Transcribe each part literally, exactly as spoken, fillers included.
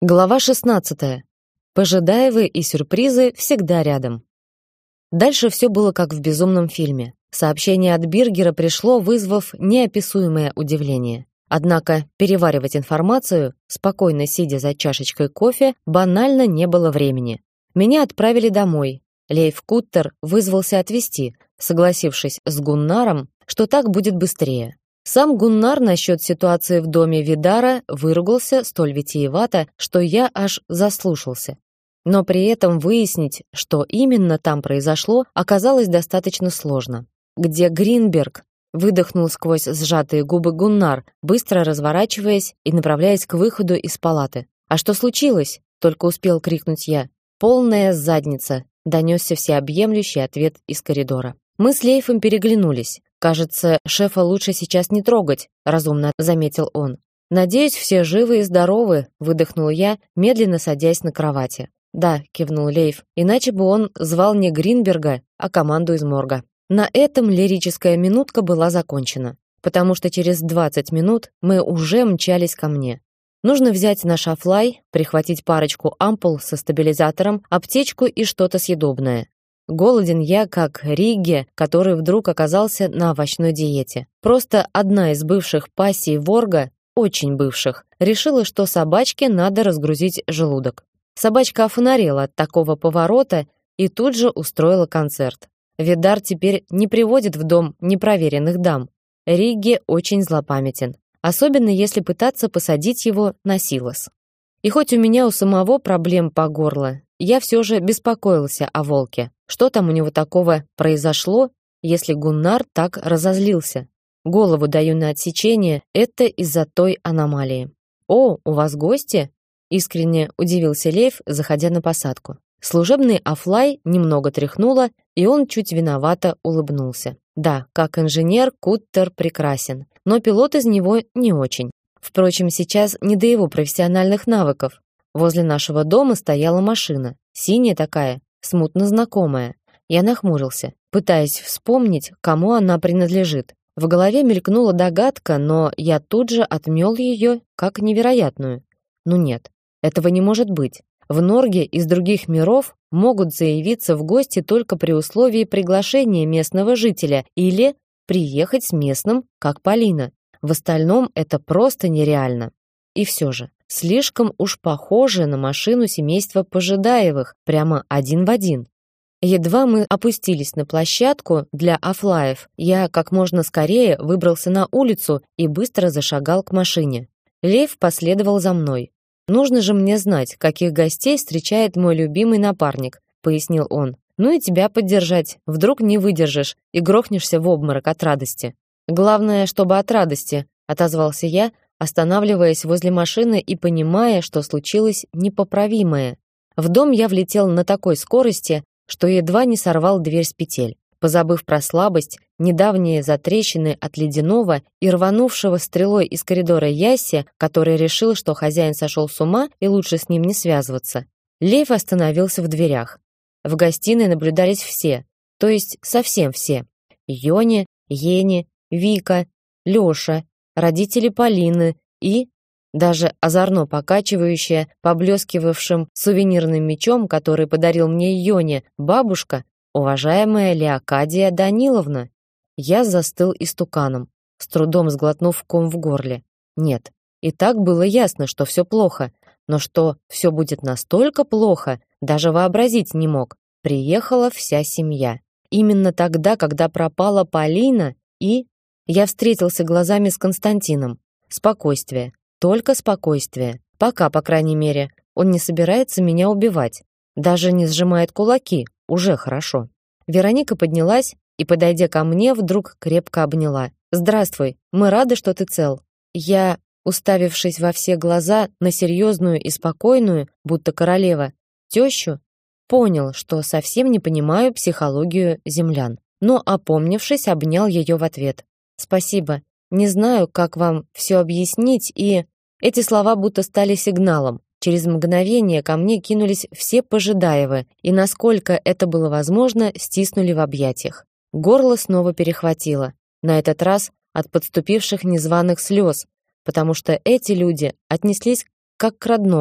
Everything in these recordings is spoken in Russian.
Глава шестнадцатая. Пожидаевы и сюрпризы всегда рядом. Дальше все было как в безумном фильме. Сообщение от Биргера пришло, вызвав неописуемое удивление. Однако переваривать информацию, спокойно сидя за чашечкой кофе, банально не было времени. Меня отправили домой. Лейф Куттер вызвался отвезти, согласившись с Гуннаром, что так будет быстрее. Сам Гуннар насчет ситуации в доме Видара выругался столь витиевато, что я аж заслушался. Но при этом выяснить, что именно там произошло, оказалось достаточно сложно. «Где Гринберг?» — выдохнул сквозь сжатые губы Гуннар, быстро разворачиваясь и направляясь к выходу из палаты. «А что случилось?» — только успел крикнуть я. «Полная задница!» — донесся всеобъемлющий ответ из коридора. Мы с Лейфом переглянулись. «Кажется, шефа лучше сейчас не трогать», — разумно заметил он. «Надеюсь, все живы и здоровы», — выдохнул я, медленно садясь на кровати. «Да», — кивнул Лейф, «иначе бы он звал не Гринберга, а команду из морга». На этом лирическая минутка была закончена, потому что через двадцать минут мы уже мчались ко мне. Нужно взять наш Афлай, прихватить парочку ампул со стабилизатором, аптечку и что-то съедобное. Голоден я, как Ригге, который вдруг оказался на овощной диете. Просто одна из бывших пассий Ворга, очень бывших, решила, что собачке надо разгрузить желудок. Собачка офонарела от такого поворота и тут же устроила концерт. Видар теперь не приводит в дом непроверенных дам. Ригге очень злопамятен, особенно если пытаться посадить его на силос. И хоть у меня у самого проблем по горло, я все же беспокоился о волке. Что там у него такого произошло, если Гуннар так разозлился? Голову даю на отсечение, это из-за той аномалии. «О, у вас гости?» — искренне удивился Лейф, заходя на посадку. Служебный Афлай немного тряхнуло, и он чуть виновато улыбнулся. Да, как инженер Куттер прекрасен, но пилот из него не очень. Впрочем, сейчас не до его профессиональных навыков. Возле нашего дома стояла машина, синяя такая, смутно знакомая. Я нахмурился, пытаясь вспомнить, кому она принадлежит. В голове мелькнула догадка, но я тут же отмел ее как невероятную. Ну нет, этого не может быть. В Норге из других миров могут заявиться в гости только при условии приглашения местного жителя или приехать с местным, как Полина. В остальном это просто нереально. И все же, слишком уж похоже на машину семейства Пожидаевых, прямо один в один. Едва мы опустились на площадку для Афлаев, я как можно скорее выбрался на улицу и быстро зашагал к машине. Лейф последовал за мной. «Нужно же мне знать, каких гостей встречает мой любимый напарник», — пояснил он. «Ну и тебя поддержать, вдруг не выдержишь и грохнешься в обморок от радости». «Главное, чтобы от радости», — отозвался я, останавливаясь возле машины и понимая, что случилось непоправимое. В дом я влетел на такой скорости, что едва не сорвал дверь с петель. Позабыв про слабость, недавние затрещины от ледяного и рванувшего стрелой из коридора Ясси, который решил, что хозяин сошел с ума и лучше с ним не связываться, Лейф остановился в дверях. В гостиной наблюдались все, то есть совсем все. Йони, Ени, Вика, Лёша, родители Полины и даже озорно покачивающая, поблескивавшим сувенирным мечом, который подарил мне Йони, бабушка, уважаемая Леокадия Даниловна. Я застыл истуканом, с трудом сглотнув ком в горле. Нет, и так было ясно, что все плохо, но что все будет настолько плохо, даже вообразить не мог. Приехала вся семья. Именно тогда, когда пропала Полина, и я встретился глазами с Константином. Спокойствие, только спокойствие. Пока, по крайней мере, он не собирается меня убивать. Даже не сжимает кулаки, уже хорошо. Вероника поднялась и, подойдя ко мне, вдруг крепко обняла. «Здравствуй, мы рады, что ты цел». Я, уставившись во все глаза на серьезную и спокойную, будто королева, тещу, понял, что совсем не понимаю психологию землян. Но, опомнившись, обнял ее в ответ. «Спасибо. Не знаю, как вам все объяснить, и...» Эти слова будто стали сигналом. Через мгновение ко мне кинулись все Пожидаевы, и, насколько это было возможно, стиснули в объятиях. Горло снова перехватило, на этот раз от подступивших незваных слез, потому что эти люди отнеслись как к родному,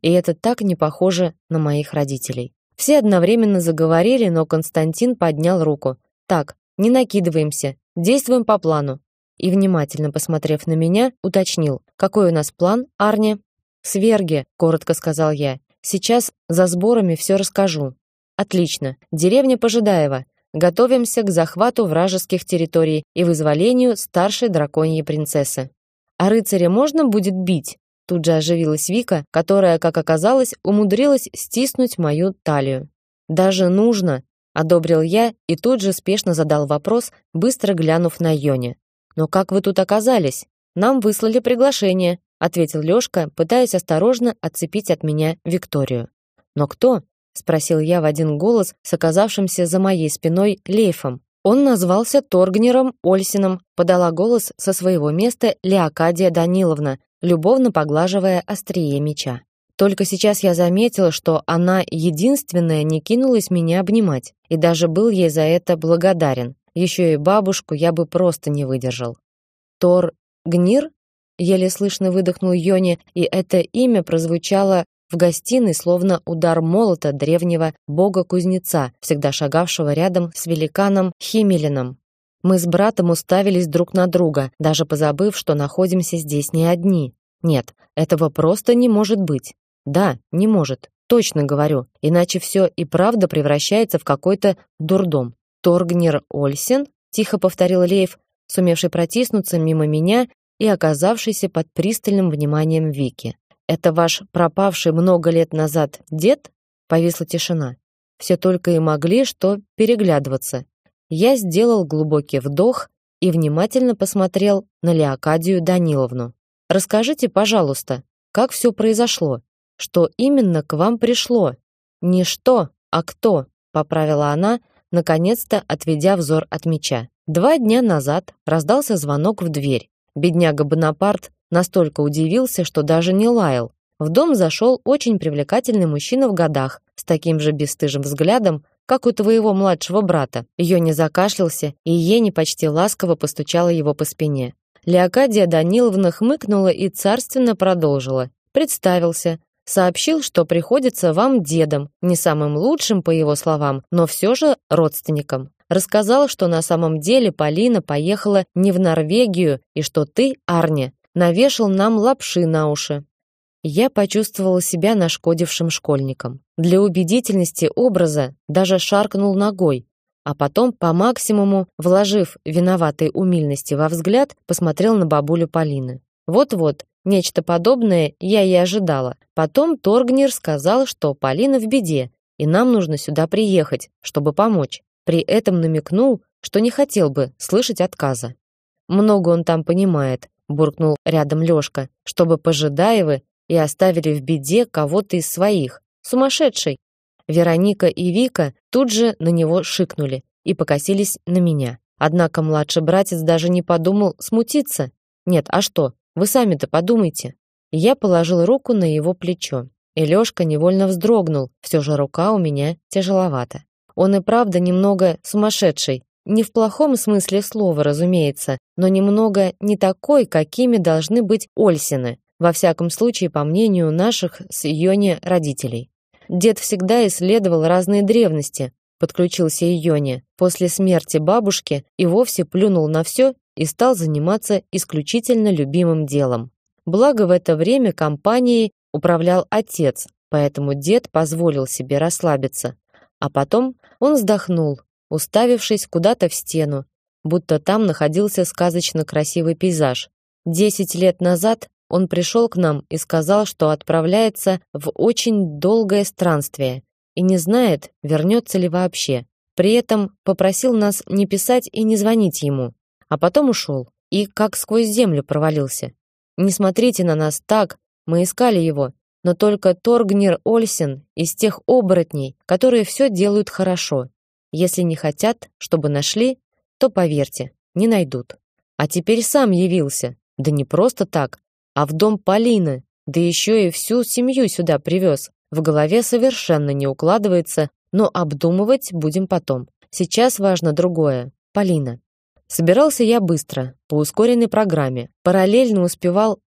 И это так не похоже на моих родителей. Все одновременно заговорили, но Константин поднял руку. Так, не накидываемся, действуем по плану. И внимательно посмотрев на меня, уточнил: "Какой у нас план, Арни?" "Сверги", коротко сказал я. "Сейчас за сборами все расскажу". "Отлично. Деревня Пожидаева. Готовимся к захвату вражеских территорий и вызволению старшей драконьей принцессы". "А рыцаря можно будет бить?" Тут же оживилась Вика, которая, как оказалось, умудрилась стиснуть мою талию. "Даже нужно", одобрил я и тут же спешно задал вопрос, быстро глянув на Йоне. "Но как вы тут оказались? Нам выслали приглашение", ответил Лёшка, пытаясь осторожно отцепить от меня Викторию. "Но кто?" спросил я в один голос с оказавшимся за моей спиной Лейфом. "Он назвался Торгнером Ольсином", подала голос со своего места Леокадия Даниловна, любовно поглаживая острие меча. Только сейчас я заметила, что она единственная не кинулась меня обнимать, и даже был ей за это благодарен. Еще и бабушку я бы просто не выдержал. Торгнир? Еле слышно выдохнул Йоне, и это имя прозвучало в гостиной словно удар молота древнего бога-кузнеца, всегда шагавшего рядом с великаном Химелином. Мы с братом уставились друг на друга, даже позабыв, что находимся здесь не одни. Нет, этого просто не может быть. Да, не может. Точно говорю, иначе все и правда превращается в какой-то дурдом. Торгнер Ольсен, тихо повторил Лейф, сумевший протиснуться мимо меня и оказавшийся под пристальным вниманием Вики. Это ваш пропавший много лет назад дед? Повисла тишина. Все только и могли что переглядываться. Я сделал глубокий вдох и внимательно посмотрел на Леокадию Даниловну. Расскажите, пожалуйста, как все произошло? Что именно к вам пришло? Не что, а кто, поправила она, наконец-то отведя взор от меча. Два дня назад раздался звонок в дверь. Бедняга Бонапарт настолько удивился, что даже не лаял. В дом зашел очень привлекательный мужчина в годах, с таким же бесстыжим взглядом, как у твоего младшего брата. Йони закашлялся, и Ени почти ласково постучала его по спине. Леокадия Даниловна хмыкнула и царственно продолжила. Представился, сообщил, что приходится вам дедом, не самым лучшим, по его словам, но все же родственником. Рассказал, что на самом деле Полина поехала не в Норвегию, и что ты, Арни, навешал нам лапши на уши. Я почувствовала себя нашкодившим школьником. Для убедительности образа даже шаркнул ногой, а потом, по максимуму вложив виноватой умильности во взгляд, посмотрел на бабулю Полины. Вот-вот, нечто подобное я и ожидала. Потом Торгнер сказал, что Полина в беде, и нам нужно сюда приехать, чтобы помочь. При этом намекнул, что не хотел бы слышать отказа. Много он там понимает, буркнул рядом Лёшка, чтобы Пожидаевы и оставили в беде кого-то из своих. Сумасшедший. Вероника и Вика тут же на него шикнули и покосились на меня. Однако младший братец даже не подумал смутиться. Нет, а что? Вы сами-то подумайте. Я положил руку на его плечо, и Лёшка невольно вздрогнул. Все же рука у меня тяжеловата. Он и правда немного сумасшедший. Не в плохом смысле слова, разумеется, но немного не такой, какими должны быть Ольсины. Во всяком случае, по мнению наших с Йони родителей. Дед всегда исследовал разные древности, подключился Йони. После смерти бабушки и вовсе плюнул на все и стал заниматься исключительно любимым делом. Благо в это время компанией управлял отец, поэтому дед позволил себе расслабиться. А потом он вздохнул, уставившись куда-то в стену, будто там находился сказочно красивый пейзаж. Десять лет назад он пришел к нам и сказал, что отправляется в очень долгое странствие и не знает, вернется ли вообще. При этом попросил нас не писать и не звонить ему, а потом ушел и как сквозь землю провалился. Не смотрите на нас так, мы искали его, но только Торгнер Ольсен из тех оборотней, которые все делают хорошо. Если не хотят, чтобы нашли, то, поверьте, не найдут. А теперь сам явился, да не просто так, а в дом Полины, да еще и всю семью сюда привез. В голове совершенно не укладывается, но обдумывать будем потом. Сейчас важно другое. Полина. Собирался я быстро, по ускоренной программе. Параллельно успевал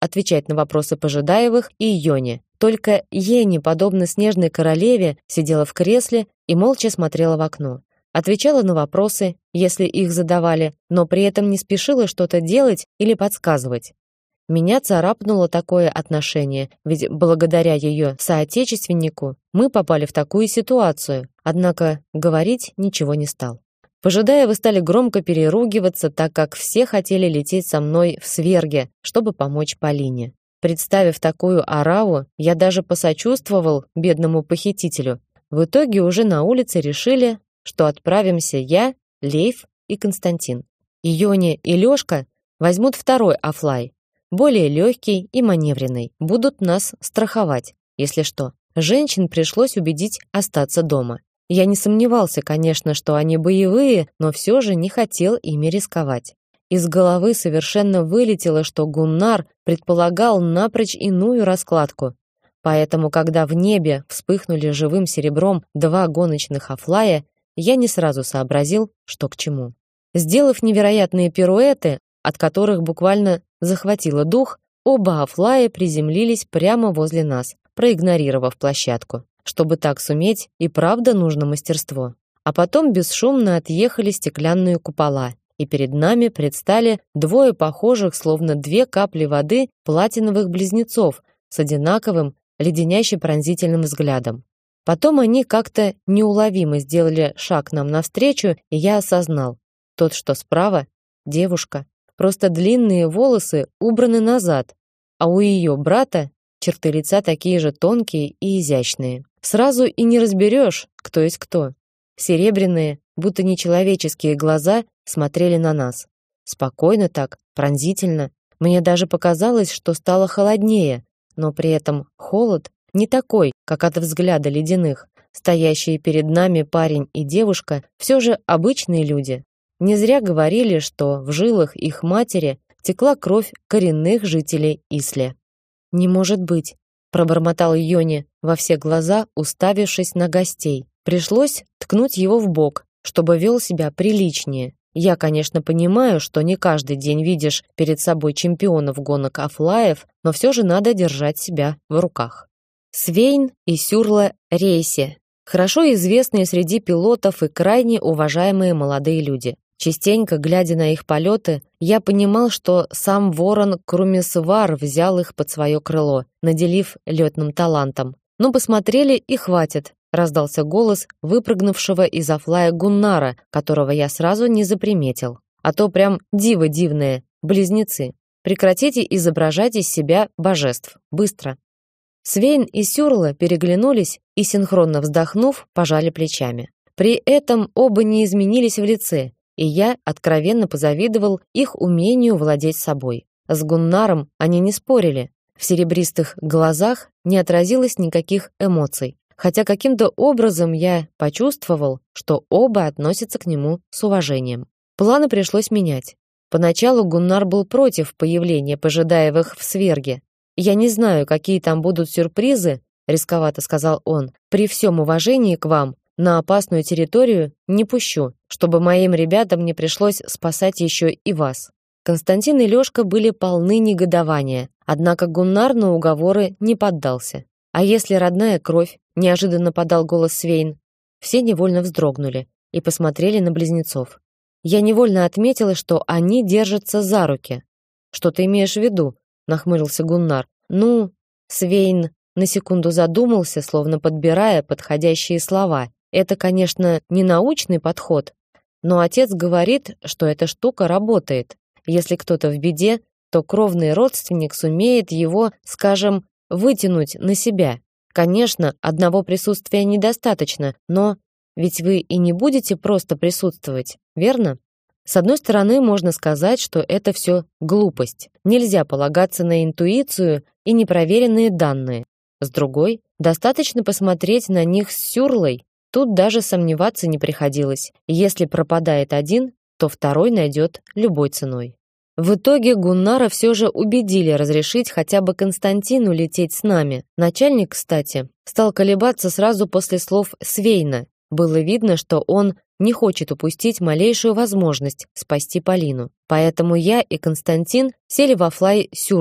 отвечать на вопросы Пожидаевых и Йони. Только Ени, подобно снежной королеве, сидела в кресле и молча смотрела в окно. Отвечала на вопросы, если их задавали, но при этом не спешила что-то делать или подсказывать. Меня царапнуло такое отношение, ведь благодаря ее соотечественнику мы попали в такую ситуацию, однако говорить ничего не стал. Пожидаевы стали громко переругиваться, так как все хотели лететь со мной в Сверге, чтобы помочь Полине. Представив такую ораву, я даже посочувствовал бедному похитителю. В итоге уже на улице решили, что отправимся я, Лейф и Константин. Йони и Лёшка возьмут второй офлай, более легкий и маневренный, будут нас страховать, если что. Женщин пришлось убедить остаться дома. Я не сомневался, конечно, что они боевые, но все же не хотел ими рисковать. Из головы совершенно вылетело, что Гуннар предполагал напрочь иную раскладку. Поэтому, когда в небе вспыхнули живым серебром два гоночных офлая, я не сразу сообразил, что к чему. Сделав невероятные пируэты, от которых буквально захватило дух, оба офлая приземлились прямо возле нас, проигнорировав площадку. Чтобы так суметь, и правда нужно мастерство. А потом бесшумно отъехали стеклянные купола, и перед нами предстали двое похожих, словно две капли воды, платиновых близнецов с одинаковым, леденяще пронзительным взглядом. Потом они как-то неуловимо сделали шаг нам навстречу, и я осознал: тот, что справа, девушка, просто длинные волосы убраны назад, а у ее брата черты лица такие же тонкие и изящные. Сразу и не разберешь, кто есть кто. Серебряные, будто нечеловеческие глаза смотрели на нас. Спокойно так, пронзительно. Мне даже показалось, что стало холоднее, но при этом холод не такой, как от взгляда ледяных. Стоящие перед нами парень и девушка все же обычные люди. Не зря говорили, что в жилах их матери текла кровь коренных жителей Исле. «Не может быть», — пробормотал Йони во все глаза, уставившись на гостей. Пришлось ткнуть его в бок, чтобы вел себя приличнее. Я, конечно, понимаю, что не каждый день видишь перед собой чемпионов гонок офлаев, но все же надо держать себя в руках. Свейн и Сюрла Рейсе. Хорошо известные среди пилотов и крайне уважаемые молодые люди. Частенько, глядя на их полеты, я понимал, что сам ворон Крумисвар взял их под свое крыло, наделив летным талантом. «Ну, посмотрели и хватит», — раздался голос выпрыгнувшего из офлая Гуннара, которого я сразу не заприметил. «А то прям диво дивное, близнецы. Прекратите изображать из себя божеств. Быстро». Свейн и Сюрла переглянулись и, синхронно вздохнув, пожали плечами. При этом оба не изменились в лице, и я откровенно позавидовал их умению владеть собой. С Гуннаром они не спорили. В серебристых глазах не отразилось никаких эмоций, хотя каким-то образом я почувствовал, что оба относятся к нему с уважением. Планы пришлось менять. Поначалу Гуннар был против появления Пожидаевых в Сверге. «Я не знаю, какие там будут сюрпризы», — рисковато сказал он. «При всем уважении к вам, на опасную территорию не пущу, чтобы моим ребятам не пришлось спасать еще и вас». Константин и Лёшка были полны негодования, однако Гуннар на уговоры не поддался. «А если родная кровь?» — неожиданно подал голос Свейн. Все невольно вздрогнули и посмотрели на близнецов. Я невольно отметила, что они держатся за руки. «Что ты имеешь в виду?» — нахмурился Гуннар. «Ну...» — Свейн на секунду задумался, словно подбирая подходящие слова. «Это, конечно, не научный подход, но отец говорит, что эта штука работает. Если кто-то в беде, то кровный родственник сумеет его, скажем, вытянуть на себя. Конечно, одного присутствия недостаточно, но ведь вы и не будете просто присутствовать, верно? С одной стороны, можно сказать, что это все глупость. Нельзя полагаться на интуицию и непроверенные данные. С другой, достаточно посмотреть на них с Сюрлой. Тут даже сомневаться не приходилось. Если пропадает один, то второй найдет любой ценой. В итоге Гуннара все же убедили разрешить хотя бы Константину лететь с нами. Начальник, кстати, стал колебаться сразу после слов Свейна. Было видно, что он не хочет упустить малейшую возможность спасти Полину. Поэтому я и Константин сели во флай Сюрлы,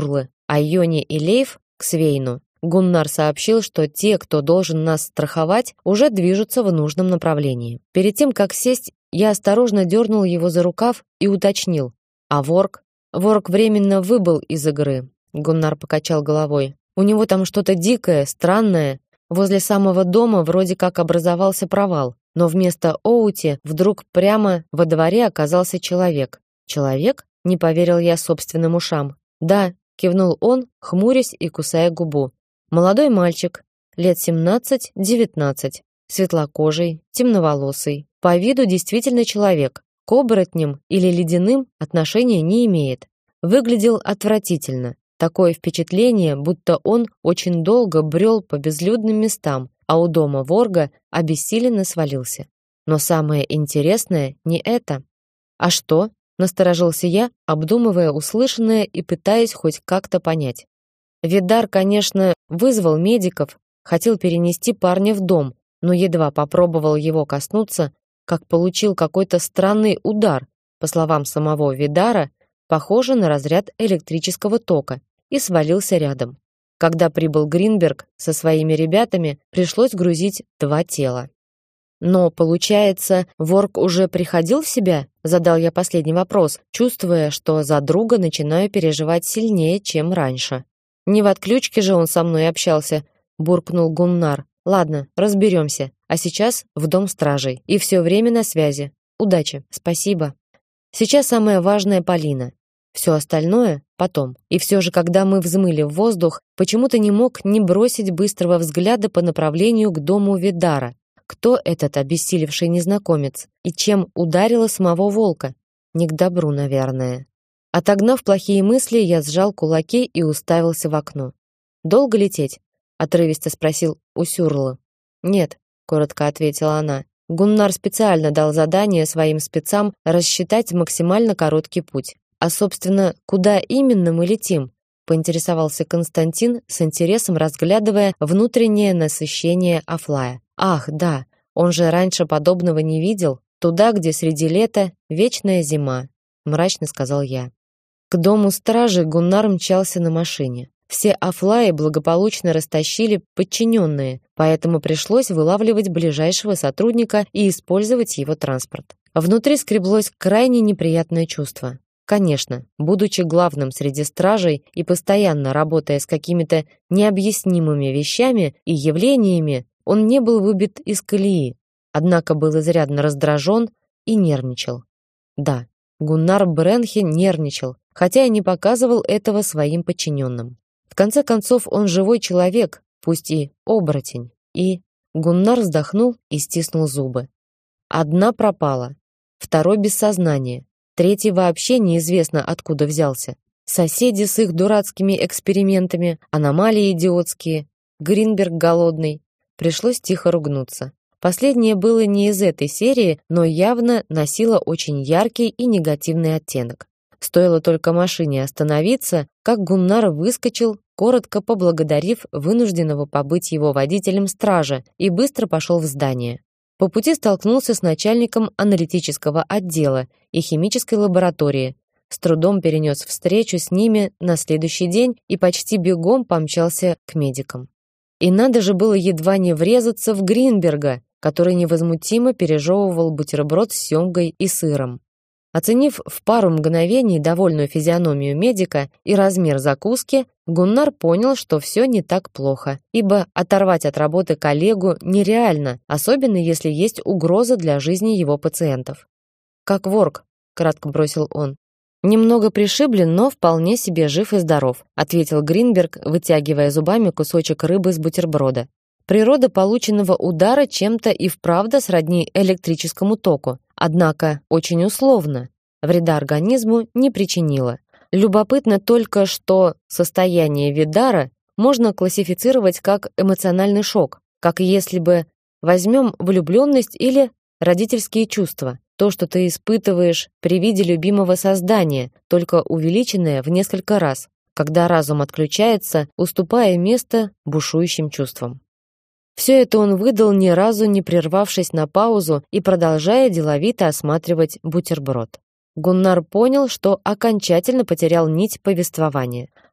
а Йони и Лейф к Свейну. Гуннар сообщил, что те, кто должен нас страховать, уже движутся в нужном направлении. Перед тем, как сесть, я осторожно дернул его за рукав и уточнил: «А Ворк?» «Ворк временно выбыл из игры», — Гуннар покачал головой. «У него там что-то дикое, странное. Возле самого дома вроде как образовался провал, но вместо Оути вдруг прямо во дворе оказался человек». «Человек?» — не поверил я собственным ушам. «Да», — кивнул он, хмурясь и кусая губу. «Молодой мальчик, лет семнадцать-девятнадцать, светлокожий, темноволосый, по виду действительно человек, к оборотням или ледяным отношения не имеет. Выглядел отвратительно. Такое впечатление, будто он очень долго брел по безлюдным местам, а у дома Ворга обессиленно свалился. Но самое интересное не это. А что?» — насторожился я, обдумывая услышанное и пытаясь хоть как-то понять. Видар, конечно, вызвал медиков, хотел перенести парня в дом, но едва попробовал его коснуться, как получил какой-то странный удар, по словам самого Видара, похоже на разряд электрического тока, и свалился рядом. Когда прибыл Гринберг со своими ребятами, пришлось грузить два тела. «Но, получается, Ворк уже приходил в себя?» — задал я последний вопрос, чувствуя, что за друга начинаю переживать сильнее, чем раньше. «Не в отключке же он со мной общался», — буркнул Гуннар. «Ладно, разберемся. А сейчас в дом стражей. И все время на связи. Удачи. Спасибо. Сейчас самое важное — Полина. Все остальное — потом». И все же, когда мы взмыли в воздух, почему-то не мог не бросить быстрого взгляда по направлению к дому Видара. Кто этот обессилевший незнакомец? И чем ударила самого волка? Не к добру, наверное. Отогнав плохие мысли, я сжал кулаки и уставился в окно. «Долго лететь?» — отрывисто спросил у Сюрла. «Нет», — коротко ответила она. Гуннар специально дал задание своим спецам рассчитать максимально короткий путь. «А, собственно, куда именно мы летим?» — поинтересовался Константин, с интересом разглядывая внутреннее насыщение Афлая. «Ах, да, он же раньше подобного не видел. Туда, где среди лета вечная зима», — мрачно сказал я. К дому стражи Гуннар мчался на машине. Все Афлаи благополучно растащили подчиненные, поэтому пришлось вылавливать ближайшего сотрудника и использовать его транспорт. Внутри скреблось крайне неприятное чувство. Конечно, будучи главным среди стражей и постоянно работая с какими-то необъяснимыми вещами и явлениями, он не был выбит из колеи, однако был изрядно раздражен и нервничал. Да, Гуннар Бренхи нервничал, хотя и не показывал этого своим подчиненным. В конце концов, он живой человек, пусть и оборотень. И Гуннар вздохнул и стиснул зубы. Одна пропала, второй без сознания, третий вообще неизвестно откуда взялся. Соседи с их дурацкими экспериментами, аномалии идиотские, Гринберг голодный. Пришлось тихо ругнуться. Последнее было не из этой серии, но явно носило очень яркий и негативный оттенок. Стоило только машине остановиться, как Гуннар выскочил, коротко поблагодарив вынужденного побыть его водителем стража, и быстро пошел в здание. По пути столкнулся с начальником аналитического отдела и химической лаборатории, с трудом перенес встречу с ними на следующий день и почти бегом помчался к медикам. И надо же было едва не врезаться в Гринберга, который невозмутимо пережевывал бутерброд с семгой и сыром. Оценив в пару мгновений довольную физиономию медика и размер закуски, Гуннар понял, что все не так плохо, ибо оторвать от работы коллегу нереально, особенно если есть угроза для жизни его пациентов. «Как Ворк», — кратко бросил он. «Немного пришиблен, но вполне себе жив и здоров», — ответил Гринберг, вытягивая зубами кусочек рыбы с бутерброда. Природа полученного удара чем-то и вправду сродни электрическому току, однако очень условно, вреда организму не причинила. Любопытно только, что состояние Видара можно классифицировать как эмоциональный шок, как если бы возьмем влюбленность или родительские чувства, то, что ты испытываешь при виде любимого создания, только увеличенное в несколько раз, когда разум отключается, уступая место бушующим чувствам. Все это он выдал, ни разу не прервавшись на паузу и продолжая деловито осматривать бутерброд. Гуннар понял, что окончательно потерял нить повествования.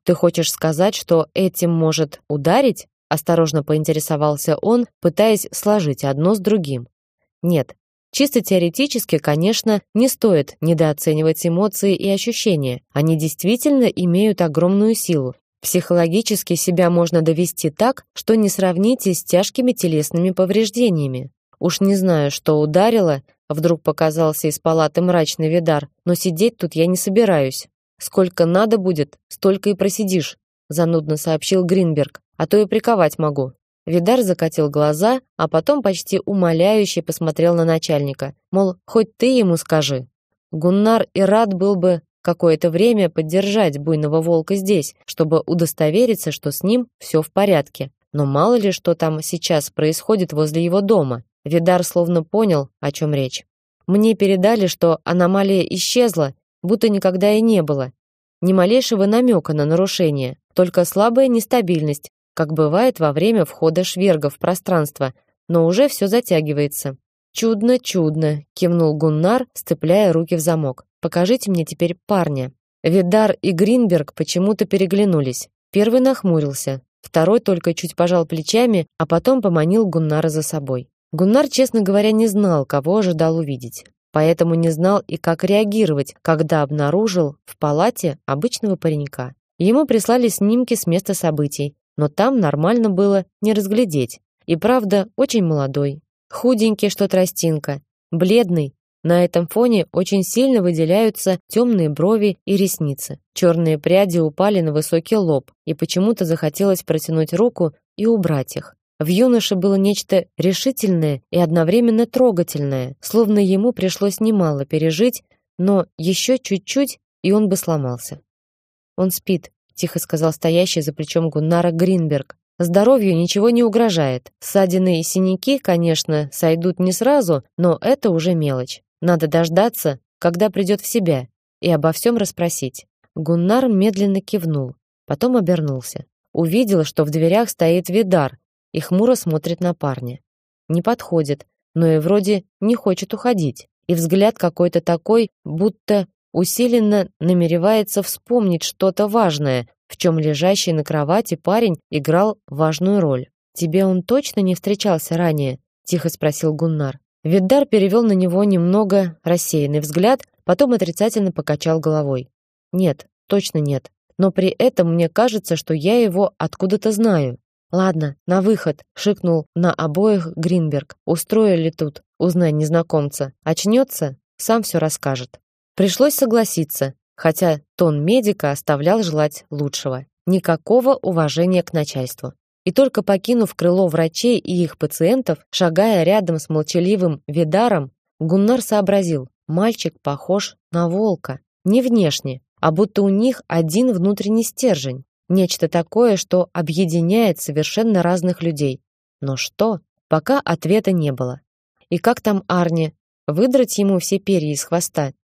Ты хочешь сказать, что этим может ударить? Осторожно поинтересовался он, пытаясь сложить одно с другим. Нет, чисто теоретически, конечно, не стоит недооценивать эмоции и ощущения. Они действительно имеют огромную силу. Психологически себя можно довести так, что не сравните с тяжкими телесными повреждениями. Уж не знаю, что ударило, вдруг показался из палаты мрачный Видар, но сидеть тут я не собираюсь. Сколько надо будет, столько и просидишь, занудно сообщил Гринберг, а то и приковать могу. Видар закатил глаза, а потом почти умоляюще посмотрел на начальника, мол, хоть ты ему скажи. Гуннар и рад был бы какое-то время поддержать буйного волка здесь, чтобы удостовериться, что с ним все в порядке. Но мало ли что там сейчас происходит возле его дома. Видар словно понял, о чем речь. Мне передали, что аномалия исчезла, будто никогда и не было. Ни малейшего намека на нарушение, только слабая нестабильность, как бывает во время входа швергов в пространство, но уже все затягивается. Чудно, чудно, кивнул Гуннар, сцепляя руки в замок. Покажите мне теперь парня. Видар и Гринберг почему-то переглянулись. Первый нахмурился, второй только чуть пожал плечами, а потом поманил Гуннара за собой. Гуннар, честно говоря, не знал, кого ожидал увидеть, поэтому не знал и как реагировать, когда обнаружил в палате обычного паренька. Ему прислали снимки с места событий, но там нормально было не разглядеть. И правда, очень молодой, худенький, что тростинка, бледный. На этом фоне очень сильно выделяются темные брови и ресницы. Черные пряди упали на высокий лоб, и почему-то захотелось протянуть руку и убрать их. В юноше было нечто решительное и одновременно трогательное, словно ему пришлось немало пережить, но еще чуть-чуть, и он бы сломался. «Он спит», — тихо сказал стоящий за плечом Гуннара Гринберг. «Здоровью ничего не угрожает. Ссадины и синяки, конечно, сойдут не сразу, но это уже мелочь. Надо дождаться, когда придет в себя, и обо всем расспросить». Гуннар медленно кивнул, потом обернулся. Увидел, что в дверях стоит Видар, и хмуро смотрит на парня. Не подходит, но и вроде не хочет уходить. И взгляд какой-то такой, будто усиленно намеревается вспомнить что-то важное, в чем лежащий на кровати парень играл важную роль. «Тебе он точно не встречался ранее?» — тихо спросил Гуннар. Видар перевел на него немного рассеянный взгляд, потом отрицательно покачал головой. «Нет, точно нет. Но при этом мне кажется, что я его откуда-то знаю». «Ладно, на выход», — шикнул на обоих Гринберг. «Устроили тут, узнай незнакомца. Очнется, сам все расскажет». Пришлось согласиться, хотя тон медика оставлял желать лучшего. Никакого уважения к начальству. И только покинув крыло врачей и их пациентов, шагая рядом с молчаливым Видаром, Гуннар сообразил: мальчик похож на волка. Не внешне, а будто у них один внутренний стержень. Нечто такое, что объединяет совершенно разных людей. Но что? Пока ответа не было. И как там Арни? Выдрать ему все перья из хвоста?